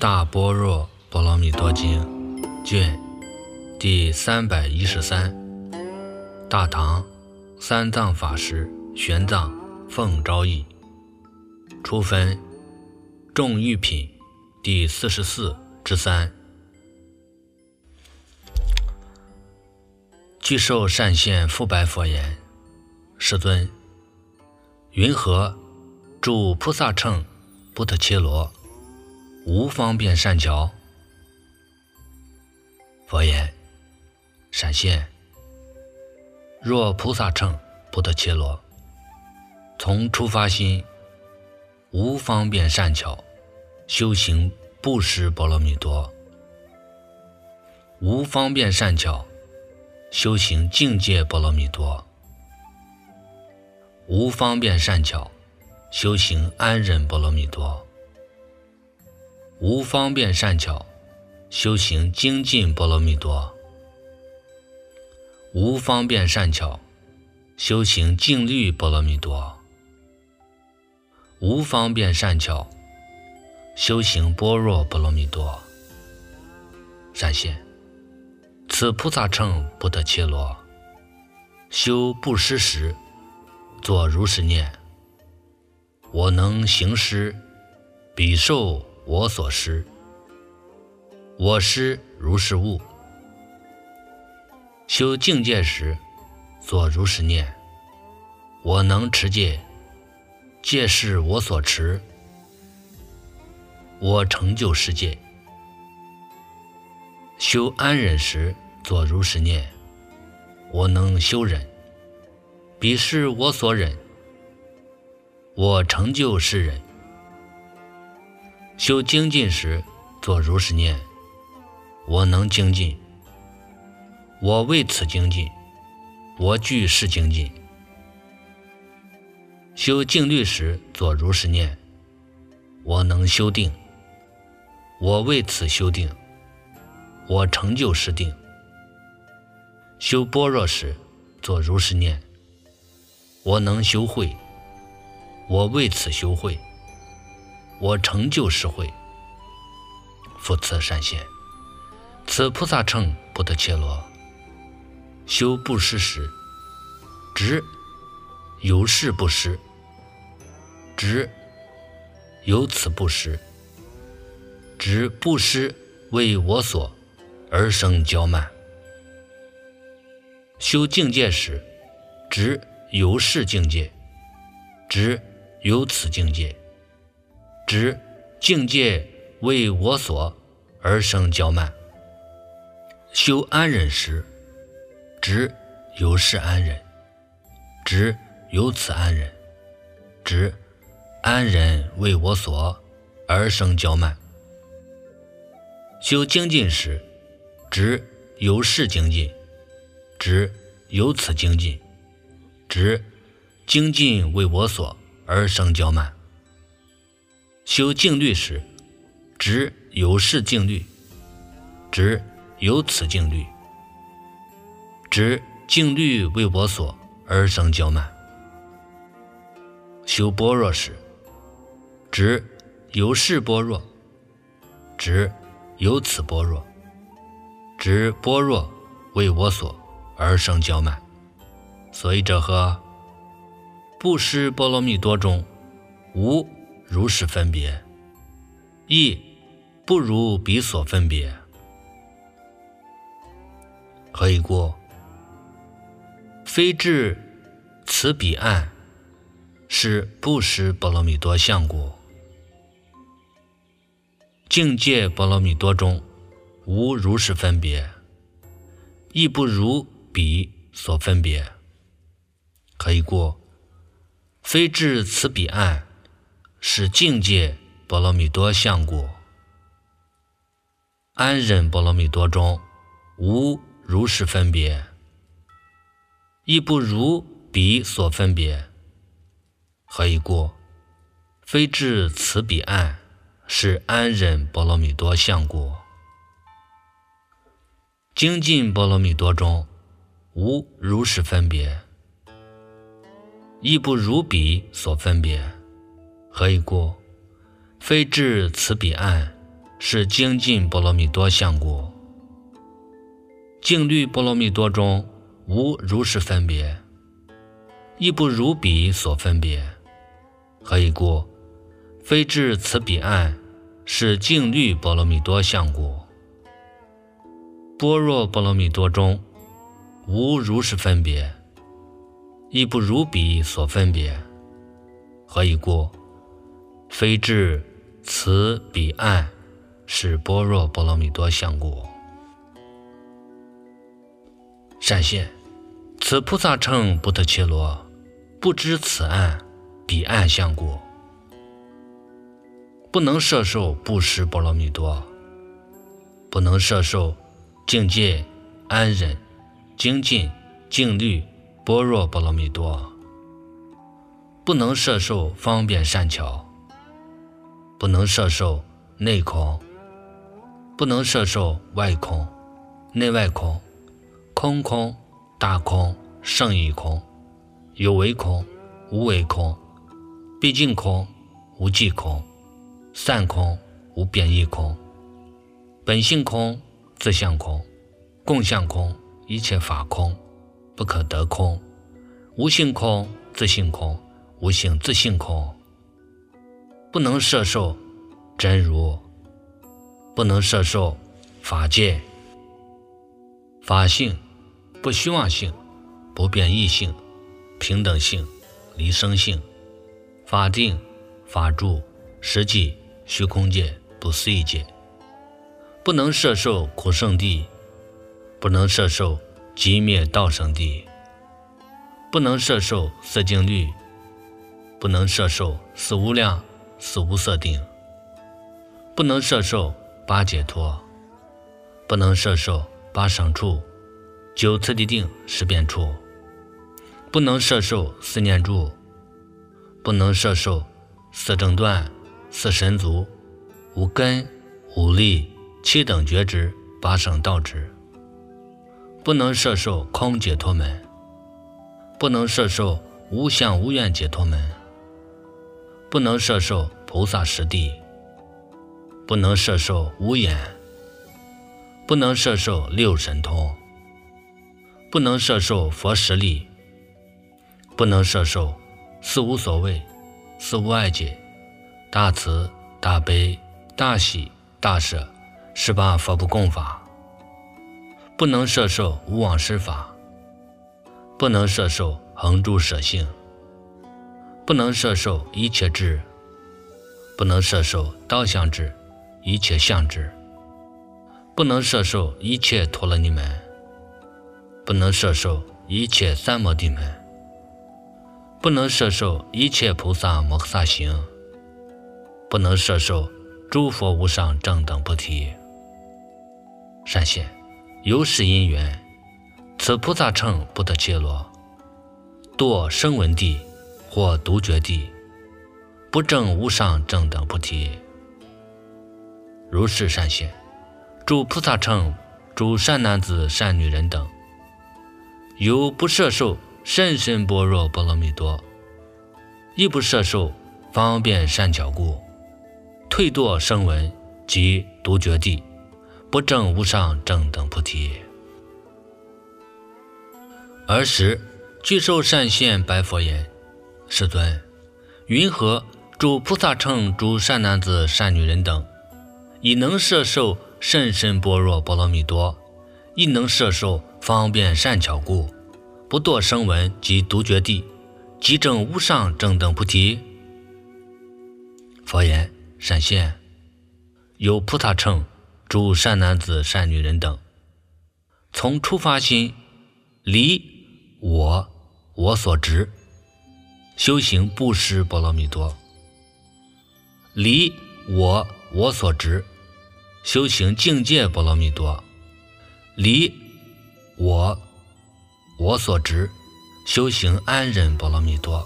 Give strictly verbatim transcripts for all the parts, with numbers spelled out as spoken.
大般若波罗蜜多经卷第三百一十三，大唐三藏法师玄奘奉诏译，初分众玉品第四十四之三。具受善现复白佛言：世尊，云何住菩萨乘不特伽罗，无方便善巧？佛言：闪现，若菩萨乘不特伽罗，从初发心无方便善巧，修行布施波罗蜜多，无方便善巧，修行境界波罗蜜多，无方便善巧，修行安忍波罗蜜多，无方便善巧，修行精进波罗蜜多，无方便善巧，修行静虑波罗蜜多，无方便善巧，修行般若波罗蜜多。闪现，此菩萨乘不特伽罗，修布施时，作如是念：我能行施，彼受我所施，我施如是物。修境界时，作如是念：我能持戒，戒是我所持，我成就世界。修安忍时，作如是念：我能修忍，彼是我所忍，我成就世忍。修精进时，作如是念：我能精进，我为此精进，我具是精进。修静虑时，作如是念：我能修定，我为此修定，我成就是定。修般若时，作如是念：我能修慧，我为此修慧，我成就是慧。复次闪现，此菩萨乘不特伽罗，修布施时，执由是布施，执由此布施，执布施为我所而生骄慢。修境界时，执由是境界，执由此境界，执境界为我所而生骄慢。修安忍时，执由是安忍，执由此安忍，执安忍为我所而生骄慢。修精进时，执由是精进，执由此精进，执精进为我所而生骄慢。修静虑时，执由是静虑，执由此静虑，执静虑为我所而生骄慢。修般若时，执由是般若，执由此般若，执般若为我所而生骄慢。所以者何？布施波罗蜜多中无如是分别，亦不如彼所分别。何以故？非至此彼岸，是布施波罗蜜多相故。境界波罗蜜多中无如是分别，亦不如彼所分别。何以故？非至此彼岸，是境界波罗蜜多相故。安忍波罗蜜多中无如是分别，亦不如彼所分别。何以故？非至此彼岸，是安忍波罗蜜多相故。精进波罗蜜多中无如是分别，亦不如彼所分别。何以故？非至此彼岸， 是精进波罗蜜多相故。静虑波罗蜜多中无如是分别，亦不如彼所分别。何以故？非至此彼岸，是静虑波罗蜜多相故。般若波罗蜜多中无如是分别，亦不如彼所分别。何以故？非至此彼岸，是般若波罗蜜多相故。善现，此菩萨乘不得切罗，不知此岸彼岸相故，不能摄受布施波罗蜜多，不能摄受境界安忍精进静虑般若波罗蜜多，不能摄受方便善巧，不能摄受内空，不能摄受外空、内外空、空空、大空、胜义空、有为空、无为空、毕竟空、无际空、散空、无变异空、本性空、自相空、共相空、一切法空、不可得空、无性空、自性空、无性自性空，不能摄受真如，不能摄受法界、法性、不虚妄性、不变异性、平等性、离生性、法定、法住、实际、虚空界、不思议界，不能摄受苦圣地，不能摄受极灭道圣地，不能摄受色净律，不能摄受四无量、四无色定，不能摄受八解脱，不能摄受八省处、九次第定、十变处，不能摄受四念住，不能摄受四正断、四神足、无根、无力、七等觉知、八圣道知，不能摄受空解脱门，不能摄受无相无愿解脱门，不能摄受菩萨实地，不能摄受无眼，不能摄受六神通，不能摄受佛实力，不能摄受四无所谓、四无碍解、大慈、大悲、大喜、大舍、十八佛不共法，不能摄受无往施法，不能摄受恒住舍性，不能摄受一切智，不能摄受道相智、一切相智，不能摄受一切陀罗尼门，不能摄受一切三摩地门，不能摄受一切菩萨摩诃萨行，不能摄受诸佛无上正等菩提。善现，由是因缘，此菩萨乘不得切罗，堕声闻地或独觉地，不证无上正等菩提。如是善现，诸菩萨乘、诸善男子善女人等，由不摄受甚深般若波罗蜜多，亦不摄受方便善巧故，退堕声闻及独觉地，不证无上正等菩提。尔时具受善现白佛言：世尊，云何诸菩萨乘、诸善男子善女人等，已能摄受甚深般若波罗蜜多，亦能摄受方便善巧故，不堕声闻及独觉地，即证无上正等菩提？佛言：善现，有菩萨乘、诸善男子善女人等，从初发心离我我所执，修行布施波罗蜜多，离我我所执，修行境界波罗蜜多，离我我所执，修行安忍波罗蜜多，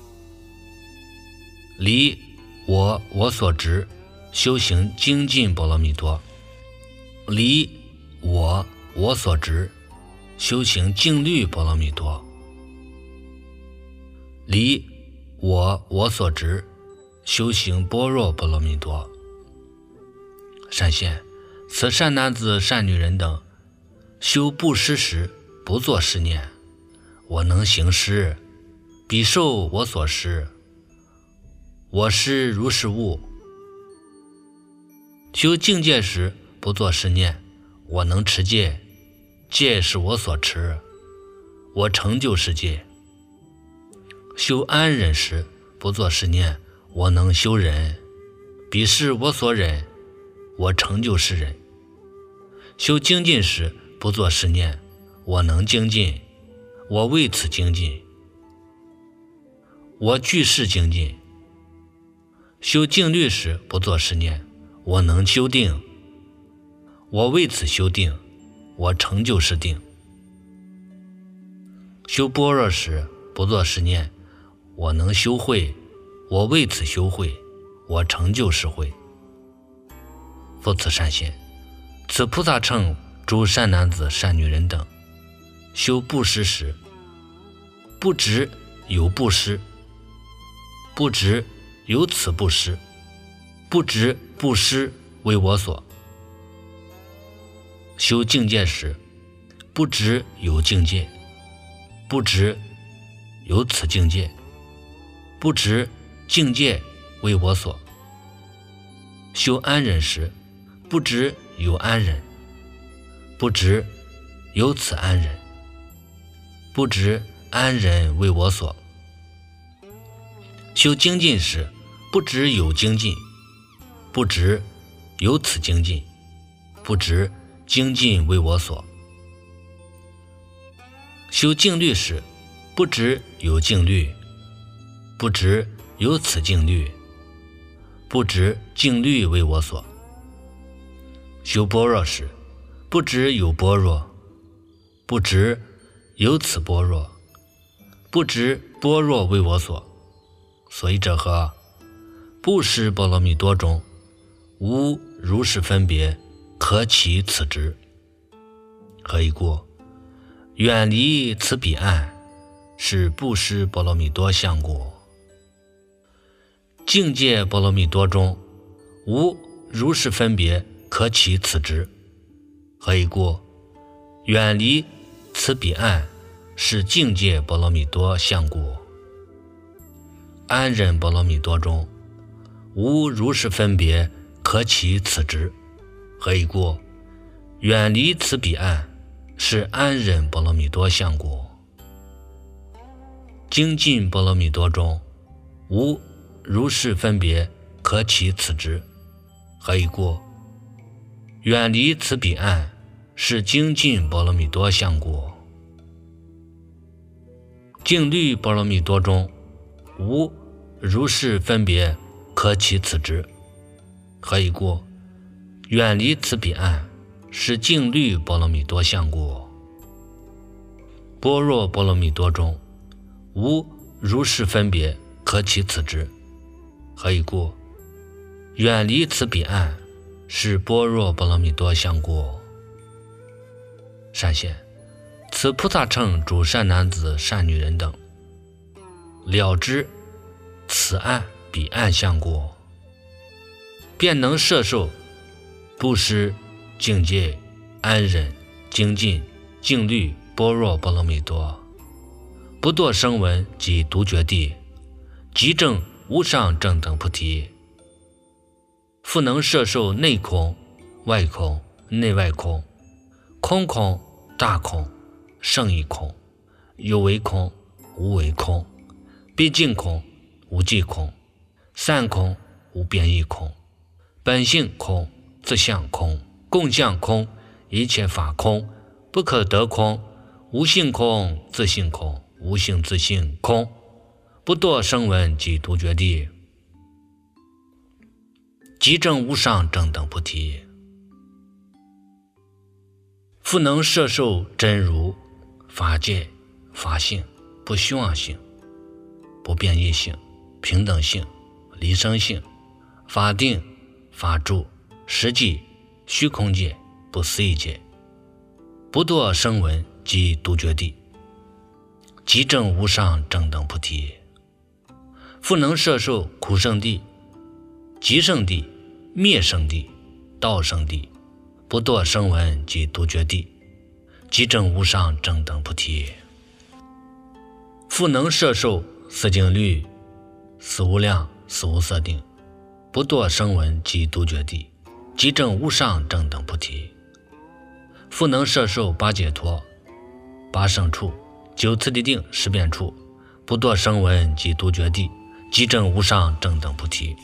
离我我所执，修行精进波罗蜜多，离我我所执，修行静虑波罗蜜多，离我我所执，修行般若波罗蜜多。 善现，此善男子善女人等，修布施时不作是念：我能行施，彼受我所施，我施如是物。修境界时不作是念：我能持戒，戒是我所持，我成就是戒。修安忍时不作是念：我能修忍，彼是我所忍，我成就是忍。修精进时不作是念：我能精进，我为此精进，我具是精进。修静虑时不作是念：我能修定，我为此修定，我成就是定。修般若时不作是念：我能修慧，我为此修慧，我成就是慧。复此善现，此菩萨乘诸善男子善女人等，修布施时，不执有布施，不执有此布施，不执布施为我所。修境界时，不执有境界，不执有此境界，不执境界为我所。修安忍时，不执有安忍，不执有此安忍，不执安忍为我所。修精进时，不执有精进，不执有此精进，不执精进为我所。修静虑时，不执有静虑，不执有此静虑，不执静虑为我所。修般若时，不执有般若，不执有此般若，不执般若为我所。所以者何？布施波罗蜜多中，无如是分别可起此执。何以故？远离此彼岸，是布施波罗蜜多相故。境界波罗蜜多中，无如是分别可起此执。何以故？远离此彼岸，是境界波罗蜜多相故。安忍波罗蜜多中，无如是分别可起此执。何以故？远离此彼岸，是安忍波罗蜜多相故。精进波罗蜜多中，无如是分别可起此执。何以故？远离此彼岸，是精进波罗蜜多相故。静虑波罗蜜多中，无如是分别可起此执。何以故？远离此彼岸，是静虑波罗蜜多相故。般若波罗蜜多中，无如是分别可起此执。何以故？远离此彼岸，是般若波罗蜜多相故。善现，此菩萨乘诸善男子善女人等，了知此岸彼岸相故，便能摄受布施、境界、安忍、精进、静虑、般若波罗蜜多，不堕声闻及独觉地，即证无上正等菩提。复能摄受内空、外空、内外空、空空、大空、胜义空、有为空、无为空、毕竟空、无际空、散空、无变异空、本性空、自相空、共相空、一切法空、不可得空、无性空、自性空、无性自性空，不堕声闻及独觉地，即证无上正等菩提。复能摄受真如、法界、法性、不虚妄性、不变异性、平等性、离生性、法定、法住、实际、虚空界、不思议界，不堕声闻及独觉地，即证无上正等菩提。复能摄受苦圣地、极圣地、灭圣地、 道生地，不堕声闻及独觉地，即证无上正等菩提。复能摄受四境律、四无量、四无色定，不堕声闻及独觉地，即证无上正等菩提。复能摄受八解脱、八胜处、九次第定、十变处，不堕声闻及独觉地，即证无上正等菩提。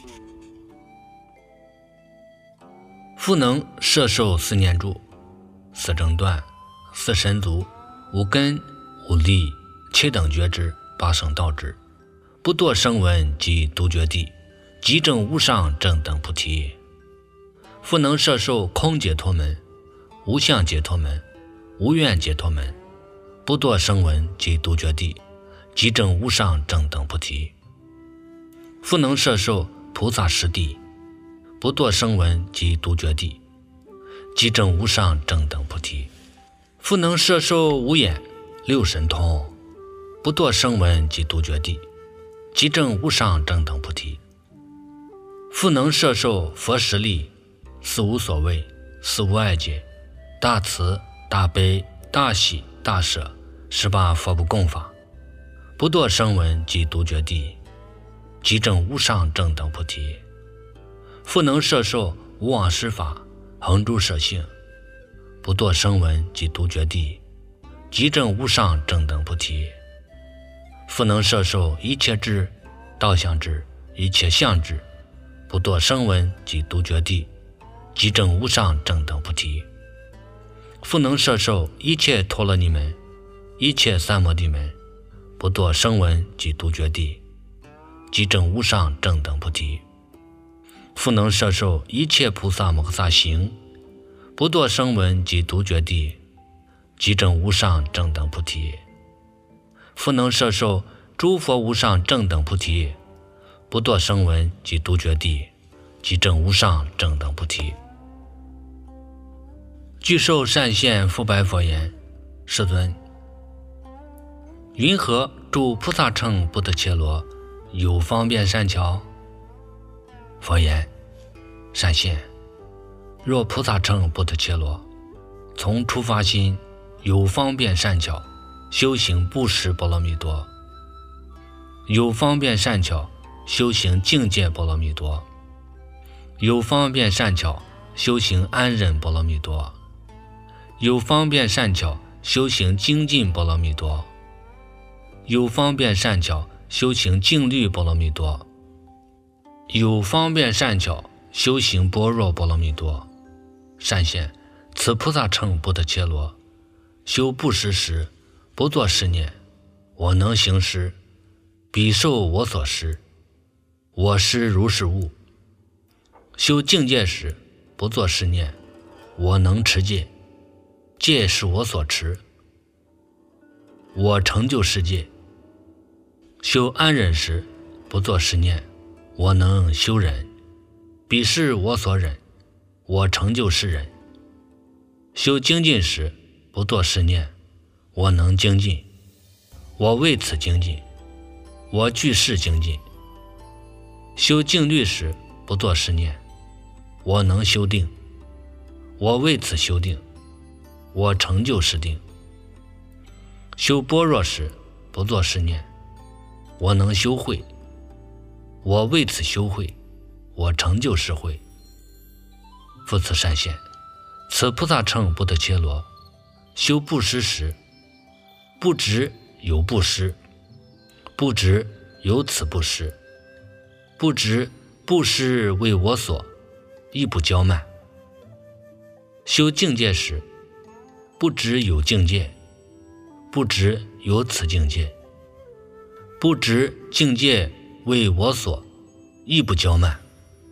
复能摄受四念住、四正断、四神足、五根、五力、七等觉知、八圣道知，不堕声闻及独觉地，即证无上正等菩提。复能摄受空解脱门、无相解脱门、无愿解脱门，不堕声闻及独觉地，即证无上正等菩提。复能摄受菩萨十地，不堕声闻及独觉地，即证无上正等菩提。复能摄受五眼、六神通，不堕声闻及独觉地，即证无上正等菩提。复能摄受佛十力、四无所谓、四无碍解、大慈、大悲、大喜、大舍十八佛不共法，不堕声闻及独觉地，即证无上正等菩提。复能摄受无妄施法、恒诸舍性，不堕声闻及独觉地，即证无上正等菩提。复能摄受一切智、道相智、一切相智，不堕声闻及独觉地，即证无上正等菩提。复能摄受一切陀罗尼门、一切三摩地门，不堕声闻及独觉地，即证无上正等菩提。复能摄受一切菩萨摩诃萨行，不堕声闻及独觉地，即证无上正等菩提。复能摄受诸佛无上正等菩提，不堕声闻及独觉地，即证无上正等菩提。具受善现复白佛言：世尊，云何住菩萨乘不得切罗，有方便善巧？佛言：善现，若菩萨乘不得切罗，从初发心有方便善巧，修行布施波罗蜜多，有方便善巧，修行境界波罗蜜多，有方便善巧，修行安忍波罗蜜多，有方便善巧，修行精进波罗蜜多，有方便善巧，修行静虑波罗蜜多，有方便善巧，修行般若波罗蜜多。善现，此菩萨乘不得切罗，修布施时，不作是念：我能行施，彼受我所施，我施如是物。修境界时，不作是念：我能持戒，戒是我所持，我成就世界。修安忍时，不作是念：我能修忍，彼是我所忍，我成就是忍。修精进时，不作是念：我能精进，我为此精进，我具是精进。修静虑时，不作是念：我能修定，我为此修定，我成就是定。修般若时，不作是念：我能修慧，我为此修慧，我成就是慧。复次善现，此菩萨乘不得切罗，修布施时，不执有布施，不执有此布施，不执布施为我所，亦不骄慢。修境界时，不执有境界，不执有此境界，不执境界为我所，亦不骄慢。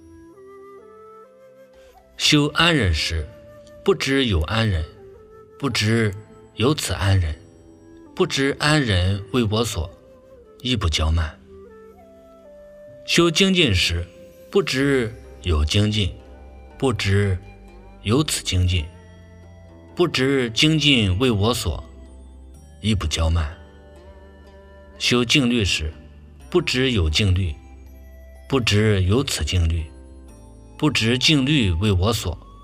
修安忍时，不执有安忍，不执有此安忍，不执安忍为我所，亦不骄慢。修精进时，不执有精进，不执有此精进，不执精进为我所，亦不骄慢。修静虑时，不执有静虑，不执有此静虑，不执静虑为我所，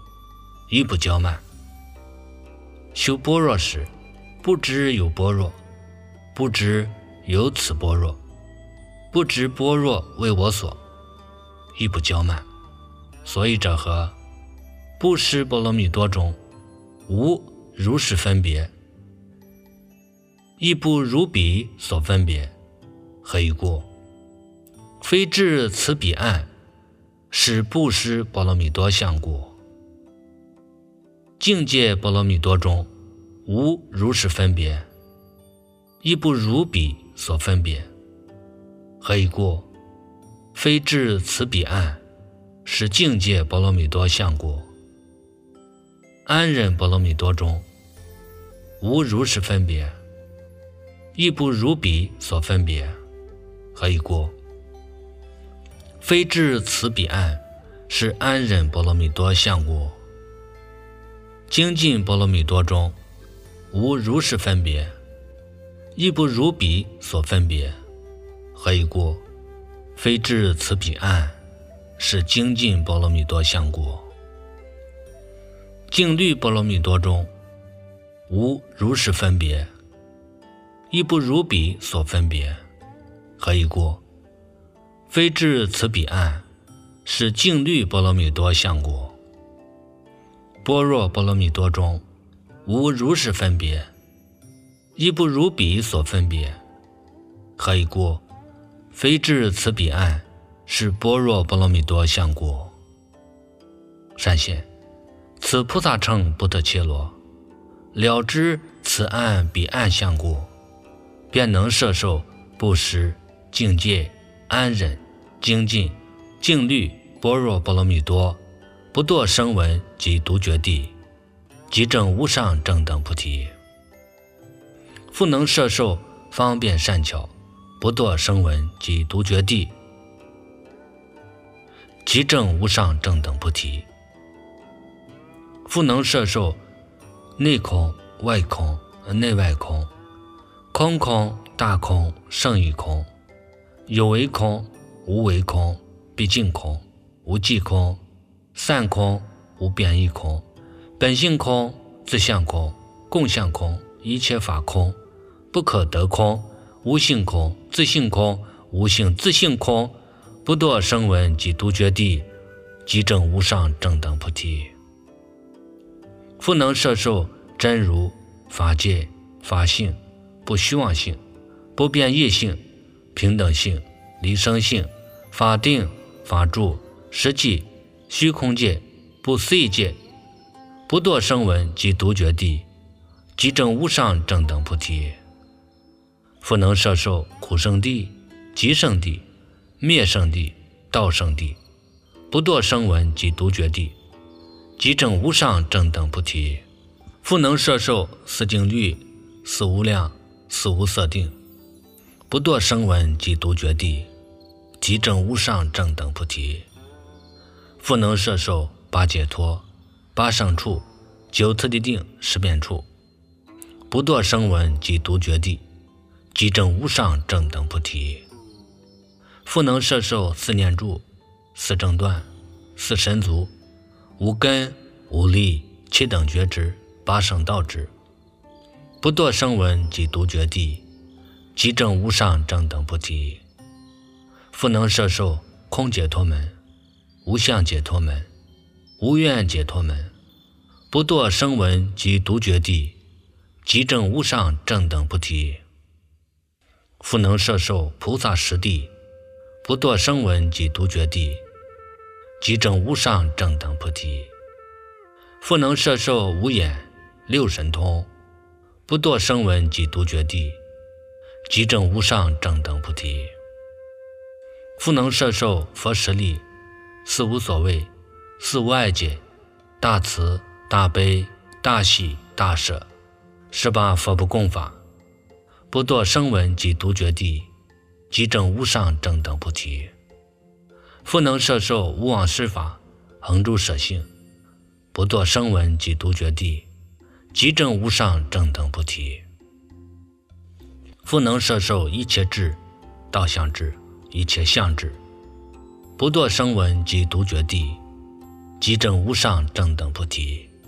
亦不较慢。修般若时，不知有般若，不知有此般若，不知般若为我所，亦不较慢。所以者何？不识波罗蜜多中无如是分别，亦不如彼所分别。何以故？非至此彼岸，是不识波罗蜜多相故。境界波罗蜜多中无如是分别，亦不如彼所分别。何以故？非至此彼岸，是境界波罗蜜多相故。安忍波罗蜜多中无如是分别，亦不如彼所分别。何以故？非至此彼岸，是安忍波罗蜜多相故。精进波罗蜜多中无如是分别，亦不如彼所分别。何以故？非至此彼岸，是精进波罗蜜多相故。静虑波罗蜜多中无如是分别，亦不如彼所分别。何以故？非至此彼岸，是静虑波罗蜜多相故。般若波罗蜜多中无如是分别，亦不如彼所分别。何以故？非至此彼岸，是般若波罗蜜多相故。善现，此菩萨乘不得切罗，了知此岸彼岸相故，便能摄受布施、境界、安忍、精进、静虑般若波罗蜜多，不堕声闻及独觉地，即证无上正等菩提。复能摄受方便善巧，不堕声闻及独觉地，即证无上正等菩提。复能摄受内空、外空、内外空，空空、大空、胜义空，有为空、无为空，毕竟空、无际空，散空、无变异空，本性空、自相空、共相空，一切法空，不可得空，无性空、自性空、无性自性空，不堕声闻及独觉地，即证无上正等菩提。复能摄受真如、法界、法性、不虚妄性、不变异性、平等性、离生性、法定、法住、实际、虚空界、不思议界，不堕声闻及独觉地，即证无上正等菩提。复能摄受苦生地、极生地、灭生地、道生地，不堕声闻及独觉地，即证无上正等菩提。复能摄受四境律、四无量、四无色定，不堕声闻及独觉地，即证无上正等菩提。复能摄受八解脱、八胜处、九次第定、十遍处，不堕声闻及独觉地，即证无上正等菩提。复能摄受四念住、四正断、四神足、无根、无力、七等觉知、八圣道知，不堕声闻及独觉地，即证无上正等菩提。复能摄受空解脱门、无相解脱门、无愿解脱门，不堕声闻及独觉地，即证无上正等菩提。复能摄受菩萨十地，不堕声闻及独觉地，即证无上正等菩提。复能摄受五眼、六神通，不堕声闻及独觉地，即证无上正等菩提。复能摄受佛十力、四无所谓、四无碍解、大慈、大悲、大喜、大舍，十八佛不共法，不堕声闻及独觉地，即证无上正等菩提。复能摄受无妄施法、恒住舍性，不堕声闻及独觉地，即证无上正等菩提。复能摄受一切智、道相智、一切相智，不堕声闻及独觉地，即证无上正等菩提。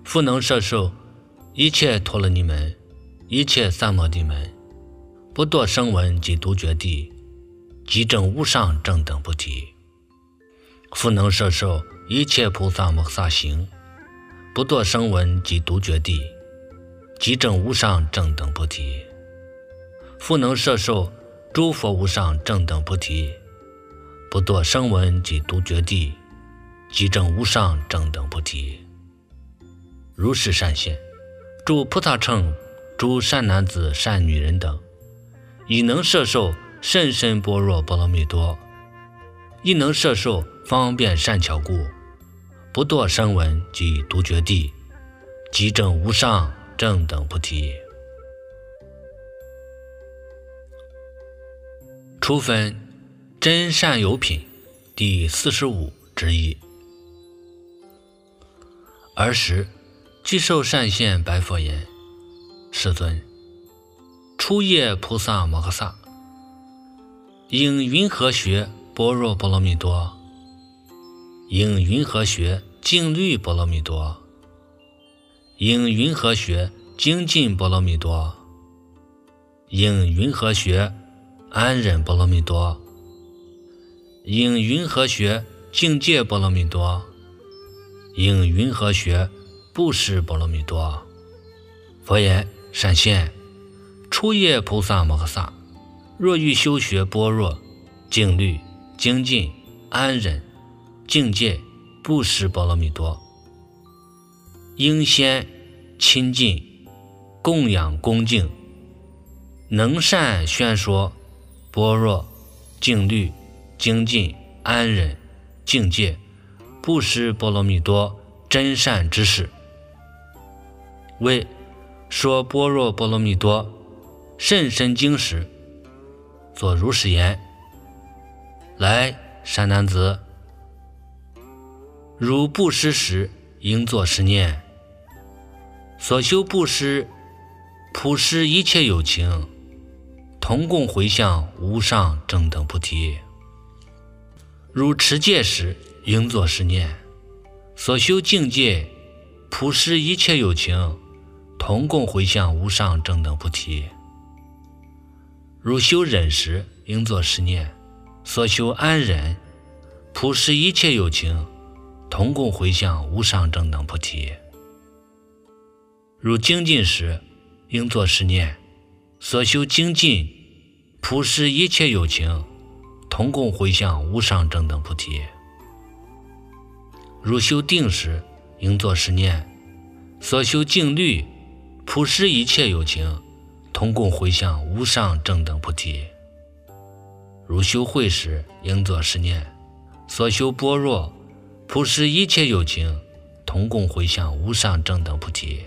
复能摄受一切陀罗尼门，一切三摩地门，不堕声闻及独觉地，即证无上正等菩提。复能摄受一切菩萨摩诃萨行，不堕声闻及独觉地，即证无上正等菩提。复能摄受诸佛无上正等菩提，不堕声闻及独觉地，即证无上正等菩提。如是善现，诸菩萨乘诸善男子善女人等，已能摄受甚深般若波罗蜜多，亦能摄受方便善巧故，不堕声闻及独觉地，即证无上正等菩提。初分真善友品第四十五之一。尔时具受善现白佛言：世尊，初夜菩萨摩诃萨应云何学般若波罗蜜多？应云何学静虑波罗蜜多？应云何学精进波罗蜜多？应云何学安忍波罗蜜多？应云何学境界波罗蜜多？应云何学布施波罗蜜多？佛言：善现，初夜菩萨摩诃萨若欲修学般若、静虑、精进、安忍、境界、布施波罗蜜多，应先亲近、供养、恭敬，能善宣说般若、静虑、精进、安忍、境界、布施波罗蜜多真善之事。为说般若波罗蜜多甚深经时，作如是言：来，善男子，如布施时应作是念：所修布施，普施一切有情，同共回向无上正等菩提。如持戒时应作是念：所修境界，普施一切有情，同共回向无上正等菩提。如修忍时应作是念：所修安忍，普施一切有情，同共回向无上正等菩提。如精进时应作是念：所修精进，普施一切有情，同共回向无上正等菩提。如修定时应作是念：所修静虑，普施一切有情，同共回向无上正等菩提。如修慧时应作是念：所修般若，普施一切有情，同共回向无上正等菩提。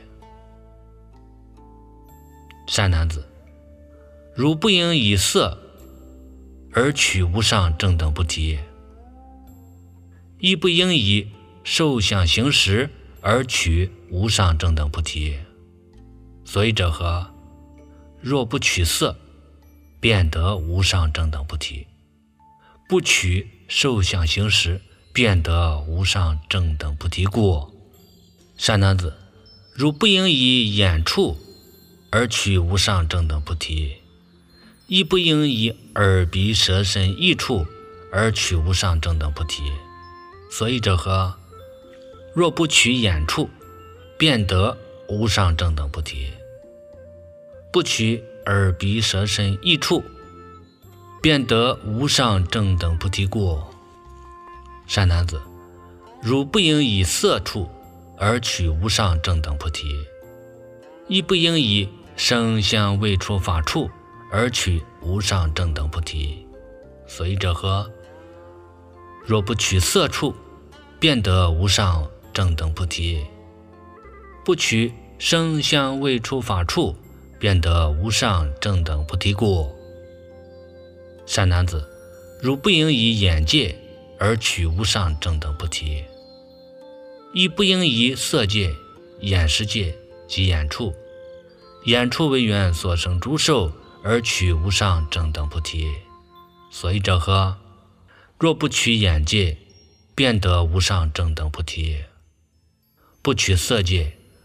善男子，如不应以色而取无上正等菩提，亦不应以受想行识而取无上正等菩提。所以者何？若不取色，便得无上正等菩提；不取受想行识，便得无上正等菩提故。善男子，如不应以眼触而取无上正等菩提，亦不应以耳鼻舌身意触而取无上正等菩提。所以者何？若不取眼触，便得无上正等菩提；不取耳鼻舌身意触，便得无上正等菩提故。善男子，如不应以色触而取无上正等菩提，亦不应以声香味触法触而取无上正等菩提。所以者何？若不取色触，便得无上正等菩提；不取声香味触法触，便得无上正等菩提故。善男子，如不应以眼界而取无上正等菩提，亦不应以色界、眼识界及眼触、眼触为缘所生诸受而取无上正等菩提。所以者何？若不取眼界，便得无上正等菩提；不取色界、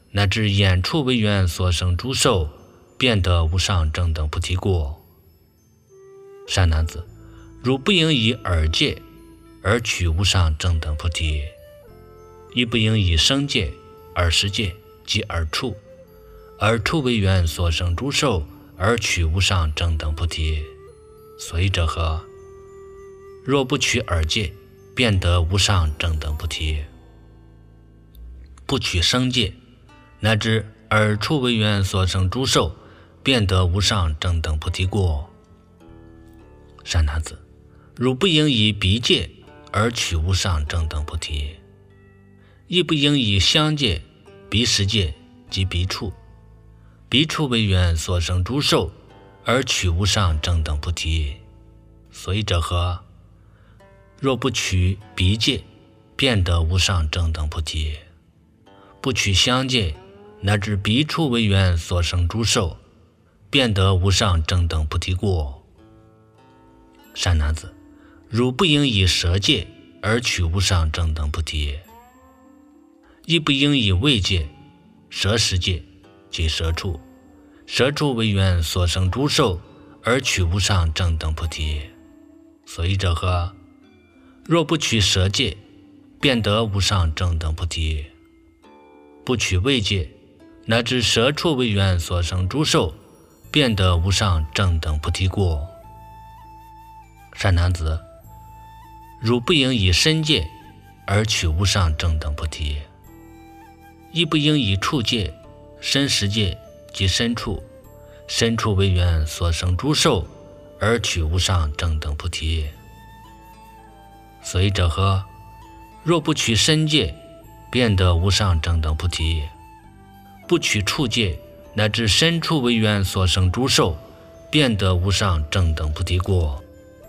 乃至眼处为缘所生诸受，便得无上正等菩提果。善男子，汝不应以耳界而取无上正等菩提，亦不应以声界、耳识界及耳处、耳处为缘所生诸受而取无上正等菩提。所以者何？若不取耳界，便得无上正等菩提；不取声界，乃至耳处为缘所生诸受，便得无上正等菩提果。善男子，汝不应以鼻界而取无上正等菩提，亦不应以香界、鼻识界及鼻处、鼻处为缘所生诸受而取无上正等菩提。所以者何？若不取鼻界，便得无上正等菩提；不取香界，乃至鼻处为缘所生诸受，便得无上正等菩提果。善男子，汝不应以舌界而取无上正等菩提，亦不应以味界、舌识界及舌处、舌处为缘所生诸受而取无上正等菩提。所以者何？若不取舌界，便得无上正等菩提；不取味界，乃至舌处为缘所生诸受，便得无上正等菩提果。善男子，汝不应以身界而取无上正等菩提，亦不应以触界、身识界及身处、身处为缘所生诸受而取无上正等菩提。所以者何？若不取身界，便得无上正等菩提；不取触界，乃至身处为缘所生诸受，便得无上正等菩提果。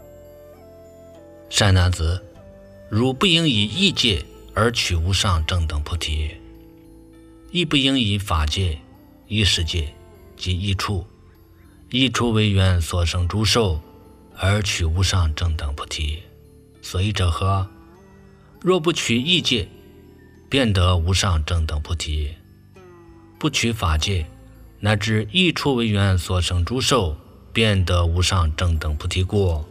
善男子，汝不应以意界而取无上正等菩提，亦不应以法界、意识界及意处、意处为缘所生诸受而取无上正等菩提。所以者何？若不取意界，便得无上正等菩提；不取法界，乃至意处为缘所生诸受，便得无上正等菩提果。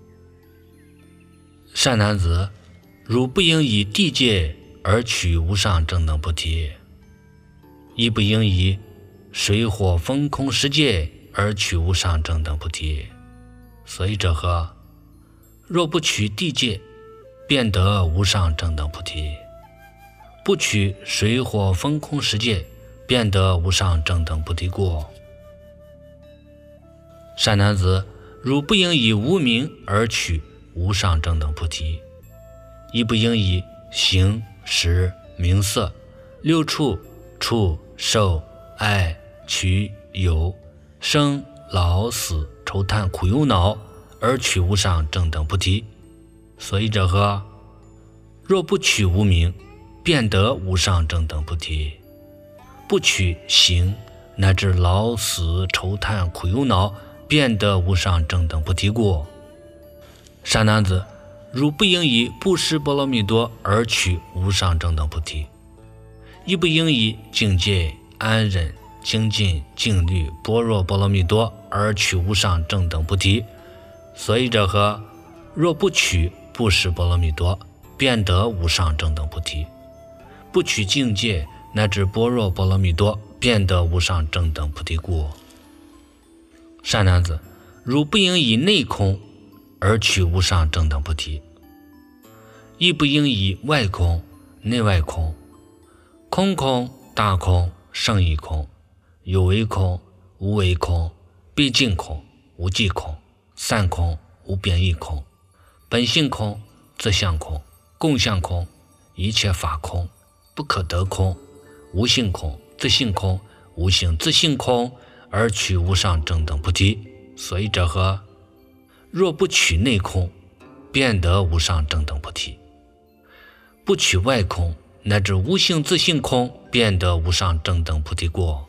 善男子，汝不应以地界而取无上正等菩提，亦不应以水火风空识界而取无上正等菩提。所以者何？若不取地界，便得无上正等菩提；不取水火风空识界，便得无上正等菩提果。善男子，汝不应以无明而取无上正等菩提，亦不应以形、识、名色、六处、触、受、爱、取、有、生、老、死、愁叹苦忧恼而取无上正等菩提。所以者何？若不取无明，便得无上正等菩提；不取形，乃至老死愁叹苦忧恼，便得无上正等菩提果。善男子，汝不应以布施波罗蜜多而取无上正等菩提，亦不应以境界、安忍、精进、静虑、般若波罗蜜多而取无上正等菩提。所以者何？若不取布施波罗蜜多，便得无上正等菩提；不取境界乃至般若波罗蜜多，便得无上正等菩提果。善男子，汝不应以内空而取无上正等菩提，亦不应以外空、内外空、空空、大空、胜义空、有为空、无为空、毕竟空、无际空、散空、无变异空、本性空、自相空、共相空、一切法空、不可得空、无性空、自性空、无性自性空而取无上正等菩提。所以者何？若不取内空，便得无上正等菩提；不取外空，乃至无性自性空，便得无上正等菩提果。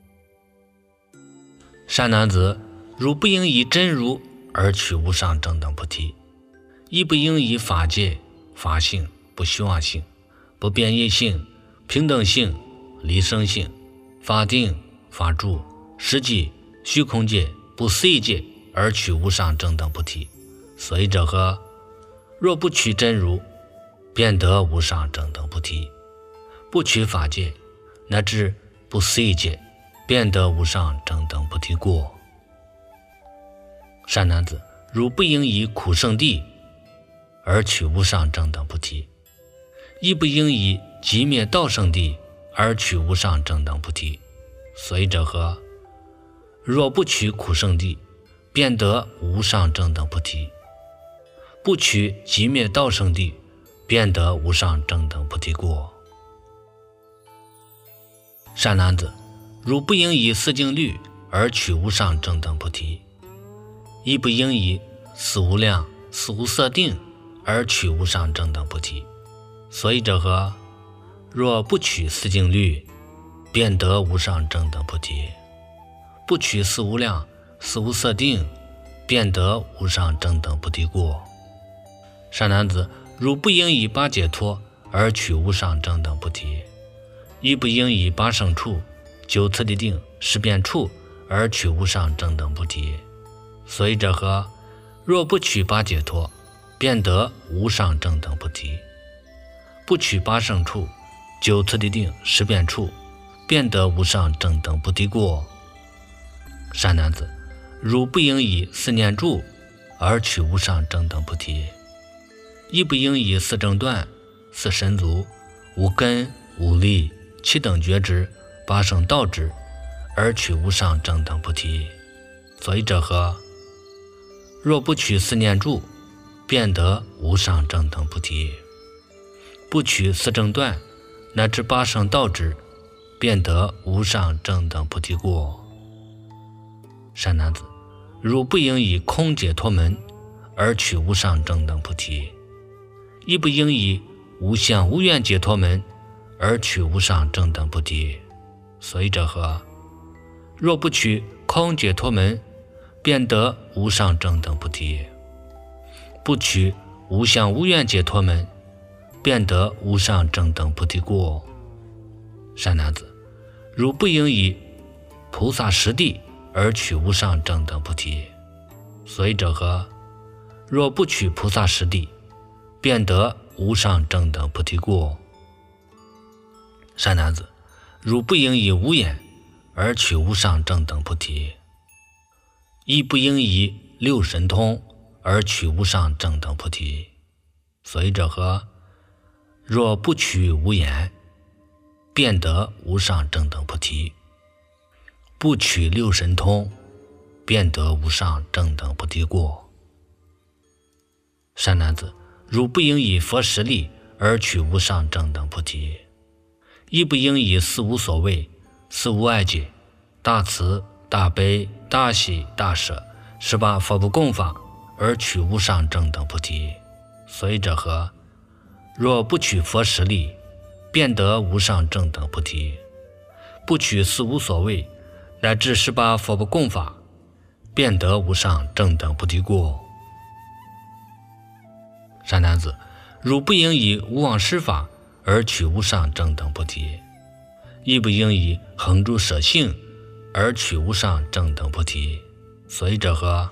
善男子，汝不应以真如而取无上正等菩提，亦不应以法界、法性、不虚妄性、不变异性、平等性、 离生性、法定、法住、实际、虚空界、不思议界而取无上正等菩提。所以者何？若不取真如，便得无上正等菩提；不取法界，乃至不思议界，便得无上正等菩提过。善男子，汝不应以苦圣地而取无上正等菩提，亦不应以极灭道圣地而取无上正等菩提。所以者何？若不取苦圣地，便得无上正等菩提；不取极灭道圣地，便得无上正等菩提过。善男子，汝不应以四境律而取无上正等菩提，亦不应以四无量、四无色定而取无上正等菩提。所以者何？若不取四境律，便得无上正等菩提；不取四无量、四无色定，便得无上正等菩提过。善男子，汝不应以八解脱而取无上正等菩提，亦不应以八胜处、九次第定、十变处而取无上正等菩提。所以者何？若不取八解脱，便得无上正等菩提；不取八胜处、九次第定、十变处，便得无上正等菩提过。善男子，汝不应以四念住而取无上正等菩提，亦不应以四正断、四神足、五根、五力、七等觉知、八圣道知而取无上正等菩提。所以者何？若不取四念住，便得无上正等菩提；不取四正断，乃至八圣道知，便得无上正等菩提过。善男子，汝不应以空解脱门而取无上正等菩提，亦不应以无相无愿解脱门而取无上正等菩提。所以者何？若不取空解脱门，便得无上正等菩提；不取无相无愿解脱门，便得无上正等菩提过。善男子，汝不应以菩萨实地而取无上正等菩提。所以者何？若不取菩萨实地，便得无上正等菩提过。善男子，汝不应以无眼而取无上正等菩提，亦不应以六神通而取无上正等菩提。所以者何？若不取无眼，便得无上正等菩提；不取六神通，便得无上正等菩提过。善男子，汝不应以佛实力而取无上正等菩提，亦不应以四无所谓、四无碍解、大慈、大悲、大喜、大舍、十八佛不共法而取无上正等菩提。所以者何？若不取佛实力，便得无上正等菩提；不取四无所谓，乃至十八佛不共法，便得无上正等菩提过。善男子，汝不应以无妄施法而取无上正等菩提，亦不应以恒住舍性而取无上正等菩提。所以者何？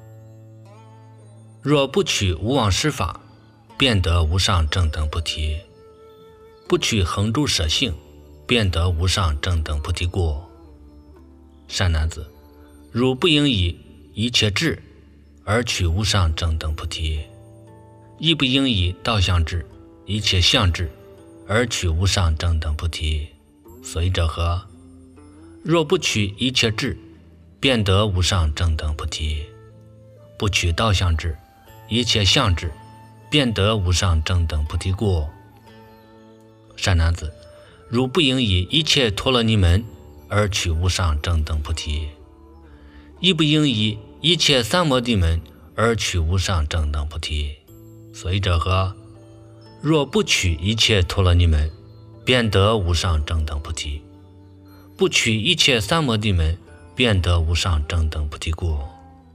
若不取无妄施法，便得无上正等菩提；不取恒住舍性，便得无上正等菩提过。善男子，汝不应以一切智而取无上正等菩提，亦不应以道相智、一切相智而取无上正等菩提。所以者何？若不取一切智，便得无上正等菩提；不取道相智、一切相智，便得无上正等菩提过。善男子，汝不应以一切陀罗尼门而取无上正等菩提，亦不应以一切三摩地门而取无上正等菩提。所以者何？若不取一切陀罗尼门，便得无上正等菩提；不取一切三摩地门，便得无上正等菩提过。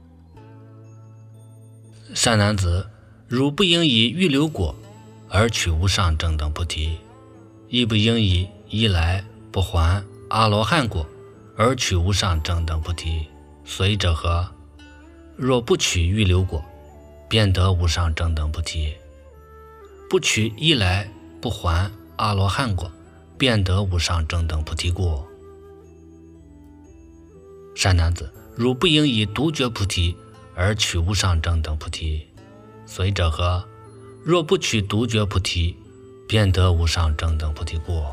善男子，汝不应以欲流果而取无上正等菩提，亦不应以一来不还阿罗汉果，而取无上正等菩提，所以者何？若不取预流果，便得无上正等菩提；不取一来不还阿罗汉果，便得无上正等菩提果。善男子，汝不应以独觉菩提而取无上正等菩提，所以者何？若不取独觉菩提，便得无上正等菩提果。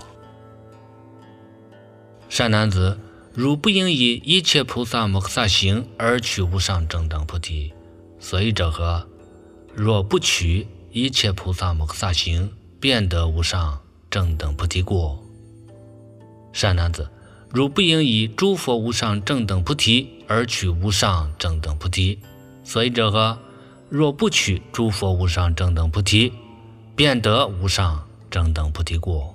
善男子，汝不应以一切菩萨摩诃萨行而取无上正等菩提，所以者何？若不取一切菩萨摩诃萨行，便得无上正等菩提果。善男子，汝不应以诸佛无上正等菩提而取无上正等菩提，所以者何？若不取诸佛无上正等菩提，便得无上正等菩提果。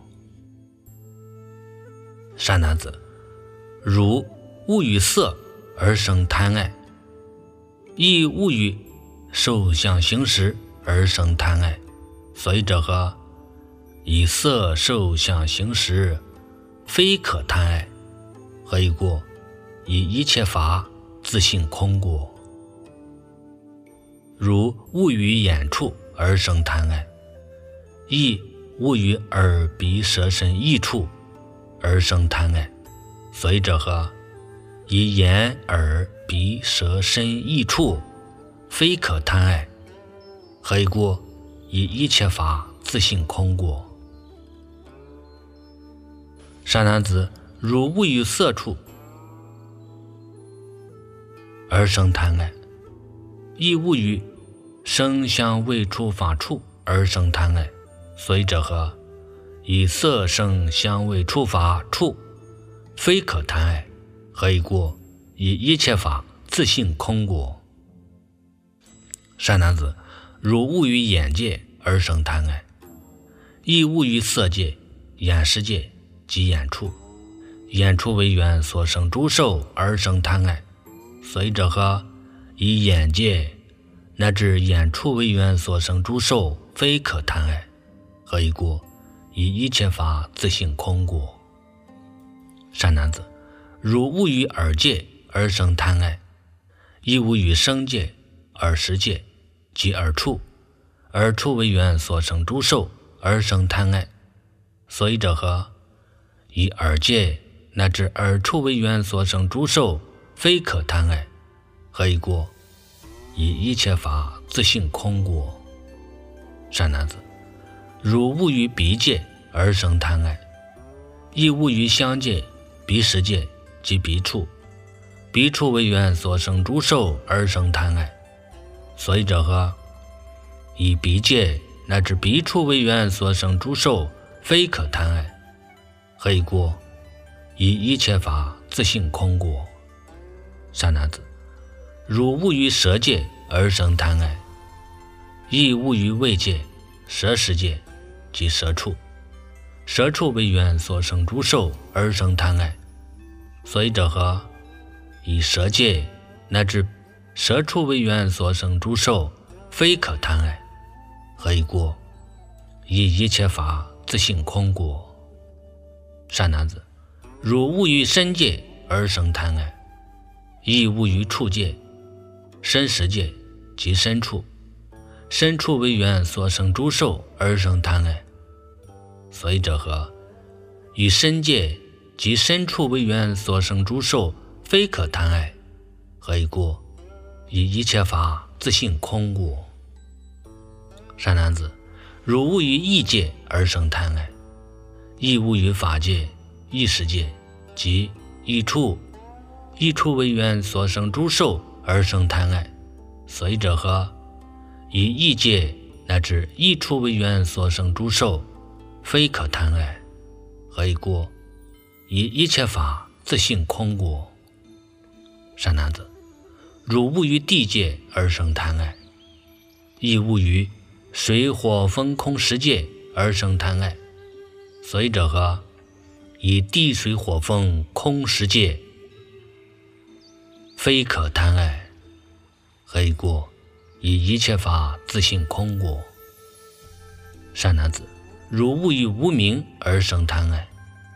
善男子，汝勿与色而生贪爱，亦勿与受想行识而生贪爱，所以者何？以色受想行识，非可贪爱，何以故？以一切法自性空故。如勿与眼处而生贪爱，亦勿与耳鼻舌身意处而生贪爱，所以者何？以眼耳鼻舌身意处，非可贪爱，何以故？以一切法自性空故。善男子，汝勿与色处而生贪爱，亦勿与声香味触法处而生贪爱，所以者何？以色声香味触法处，非可贪爱，何以故？以一切法自性空故。善男子，汝勿与眼界而生贪爱，亦勿与色界、眼识界及眼处，眼处为缘所生诸受而生贪爱，所以者何？以眼界乃至眼处为缘所生诸受，非可贪爱，何以故？以一切法自性空故。善男子，汝勿与耳界而生贪爱，亦勿与声界、耳识界及耳处，耳处为缘所生诸受而生贪爱，所以者何？以耳界乃至耳处为缘所生诸受，非可贪爱，何以故？以一切法自性空故。善男子，汝勿与鼻界而生贪爱，亦勿与香界、鼻识界及鼻处，鼻处为缘所生诸受而生贪爱，所以者何？以鼻界乃至鼻处为缘所生诸受，非可贪爱，何以故？以一切法自性空故。善男子，汝勿与舌界而生贪爱，亦勿与味界、舌识界及舌处，舌处为缘所生诸受而生贪爱，所以者何？以舌界乃至舌处为缘所生诸受，非可贪爱，何以故？以一切法自性空故。善男子，汝勿与身界而生贪爱，亦勿与处界、身识界及身处，身处为缘所生诸受而生贪爱，所以者何？以身界及身处为缘所生诸受，非可贪爱，何以故？以一切法自性空故。善男子，汝勿与意界而生贪爱，亦勿与法界、意识界及意处，意处为缘所生诸受而生贪爱，所以者何？以意界乃至意处为缘所生诸受，非可贪爱，何以故？以一切法自性空故。善男子，汝勿与地界而生贪爱，亦勿与水火风空识界而生贪爱，所以者何？以地水火风空识界，非可贪爱，何以故？以一切法自性空故。善男子，汝勿与无明而生贪爱，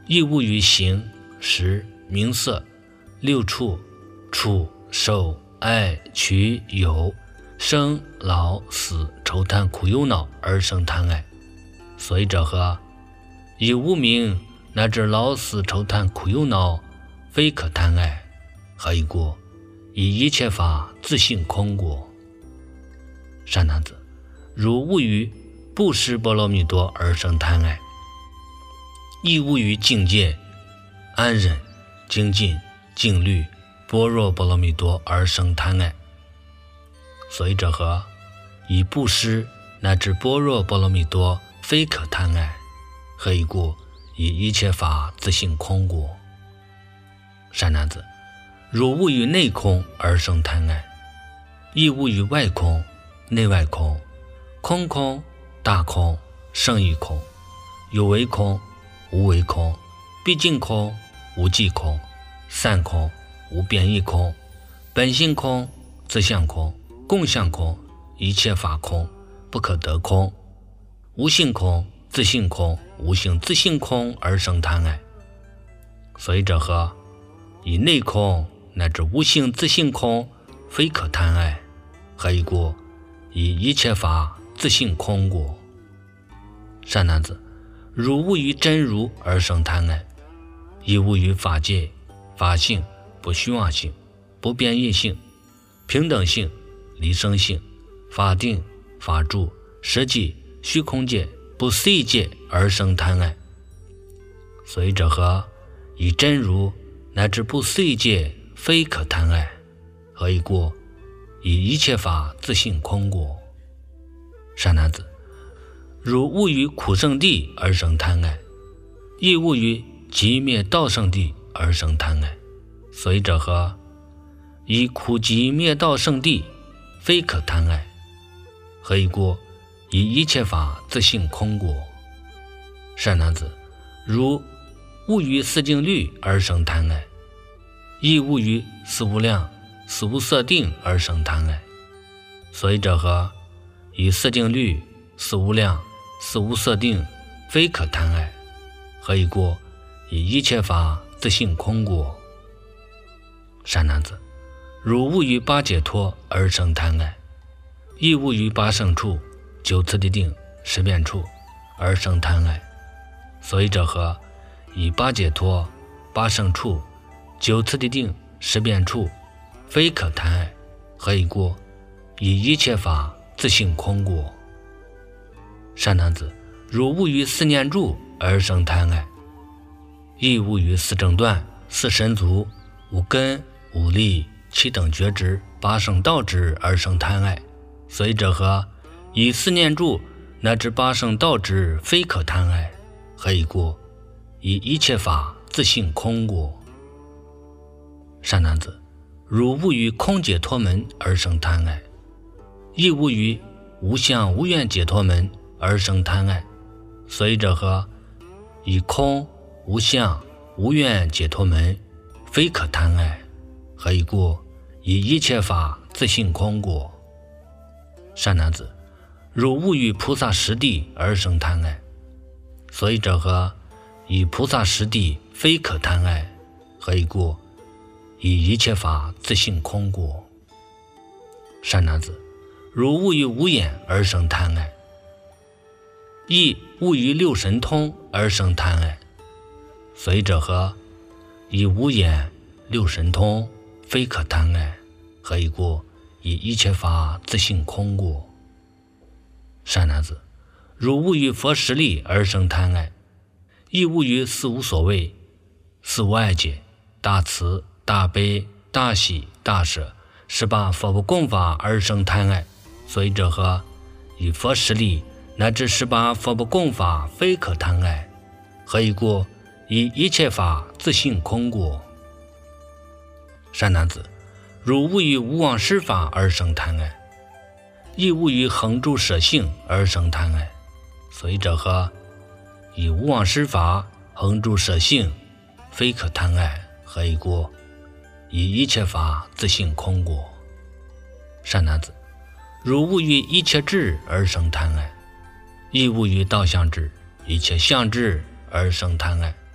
亦无于形、识、名色、六处、触、受、爱、取、有、生、老、死、愁贪苦忧恼而生贪爱。所以者何？以无明乃至老死愁贪苦忧恼，非可贪爱。何以故？以一切法自性空故。善男子，如无于布施波罗蜜多而生贪爱，亦无于境界、安忍、精进、静虑、般若波罗蜜多而生贪爱。所以者何？以布施乃至般若波罗蜜多非可贪爱。何以故？以一切法自性空故。善男子，如无于内空而生贪爱，亦无于外空、内外空、空空、大空、胜义空、有为空、无为空、毕竟空、无际空、散空、无变异空、本性空、自相空、共相空、一切法空、不可得空、无性空、自性空、无性自性空而生贪爱。所以者何？以内空乃至无性自性空非可贪爱。何以故？以一切法自性空故。善男子，如无于真如而生贪爱，亦无于法界、法性、不虚妄性、不变异性、平等性、离生性、法定、法住、实际、虚空界、不思议界而生贪爱。所以者何？以真如乃至不思议界非可贪爱。何以故？以一切法自性空故。善男子，如无于苦圣地而生贪爱，亦无于极灭道圣地而生贪爱。所以者何？以苦集灭道圣地非可贪爱。何以故？以一切法自性空故。善男子，如无于四境律而生贪爱，亦无于四无量、四无色定而生贪爱。所以者何？以四境律、四无量、四无色定非可贪爱。何以故？以一切法自性空故。善男子，如无于八解脱而生贪爱，亦无于八胜处、九次第定、十变处而生贪爱。所以者何？以八解脱、八胜处、九次第定、十变处非可贪爱。何以故？以一切法自性空故。善男子，如无于四念住而生贪爱，亦无于四正断、四神足、五根、五力、七等觉知、八圣道知而生贪爱。所以者何？以四念住乃至八圣道知非可贪爱。何以故？以一切法自性空故。善男子，如无于空解脱门而生贪爱，亦无于无相无愿解脱门而生贪爱。所以者何？以空、无相、无愿解脱门非可贪爱。何以故？以一切法自性空故。善男子，如无于菩萨实地而生贪爱，所以者何？以菩萨实地非可贪爱。何以故？以一切法自性空故。善男子，如无于无眼而生贪爱，亦无于六神通而生贪爱。所以者何？以无眼、六神通非可贪爱。何以故？以一切法自性空故。善男子，如无于佛实力而生贪爱，亦无于四无所谓、四无碍解、大慈、大悲、大喜、大舍、十八佛不共法而生贪爱。所以者何？以佛实力乃至十八佛不共法非可贪爱。何以故？以一切法自性空故。善男子，如无于无妄施法而生贪爱，亦无于恒住舍性而生贪爱。所以者何？以无妄施法恒住舍性非可贪爱。何以故？以一切法自性空故。善男子，如无于一切智而生贪爱，亦无于道相智、一切相智而生贪爱。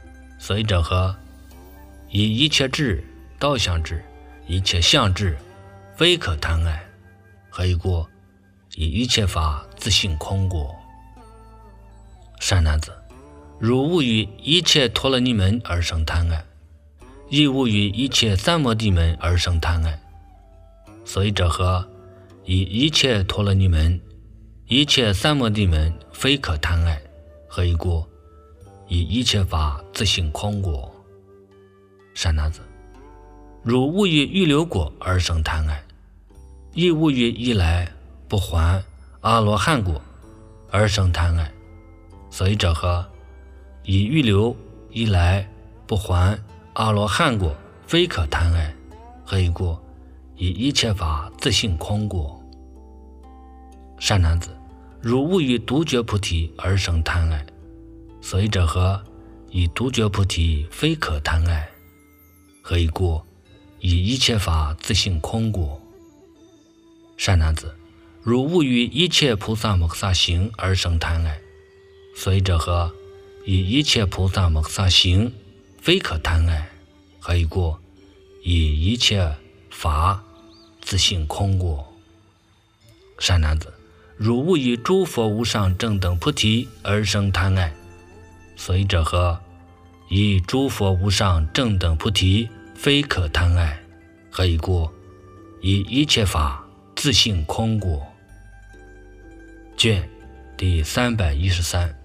所以者何？以一切智道相智，一切相智非可贪爱，何以故？以一切法自性空故。善男子，汝勿于一切陀罗尼门而生贪爱，亦勿于一切三摩地门而生贪爱。所以者何？以一切陀罗尼门，一切三摩地门非可贪爱，何以故？以一切法自性空故。善男子，汝勿于预流果而生贪爱，亦勿于一来不还阿罗汉果而生贪爱。所以者何？以预流一来不还阿罗汉果非可贪爱，何以故？以一切法自性空故。善男子，汝勿于独觉菩提而生贪爱，所以者何？以独觉菩提非可贪爱，何以故？以一切法自性空故。善男子，汝勿于一切菩萨摩诃萨行而生贪爱，所以者何？以一切菩萨摩诃萨行非可贪爱，何以故？以一切法自性空故。善男子，汝勿以诸佛无上正等菩提而生贪爱，所以者何？以诸佛无上正等菩提非可贪爱，何以故？以一切法自性空故。卷第三百一十三。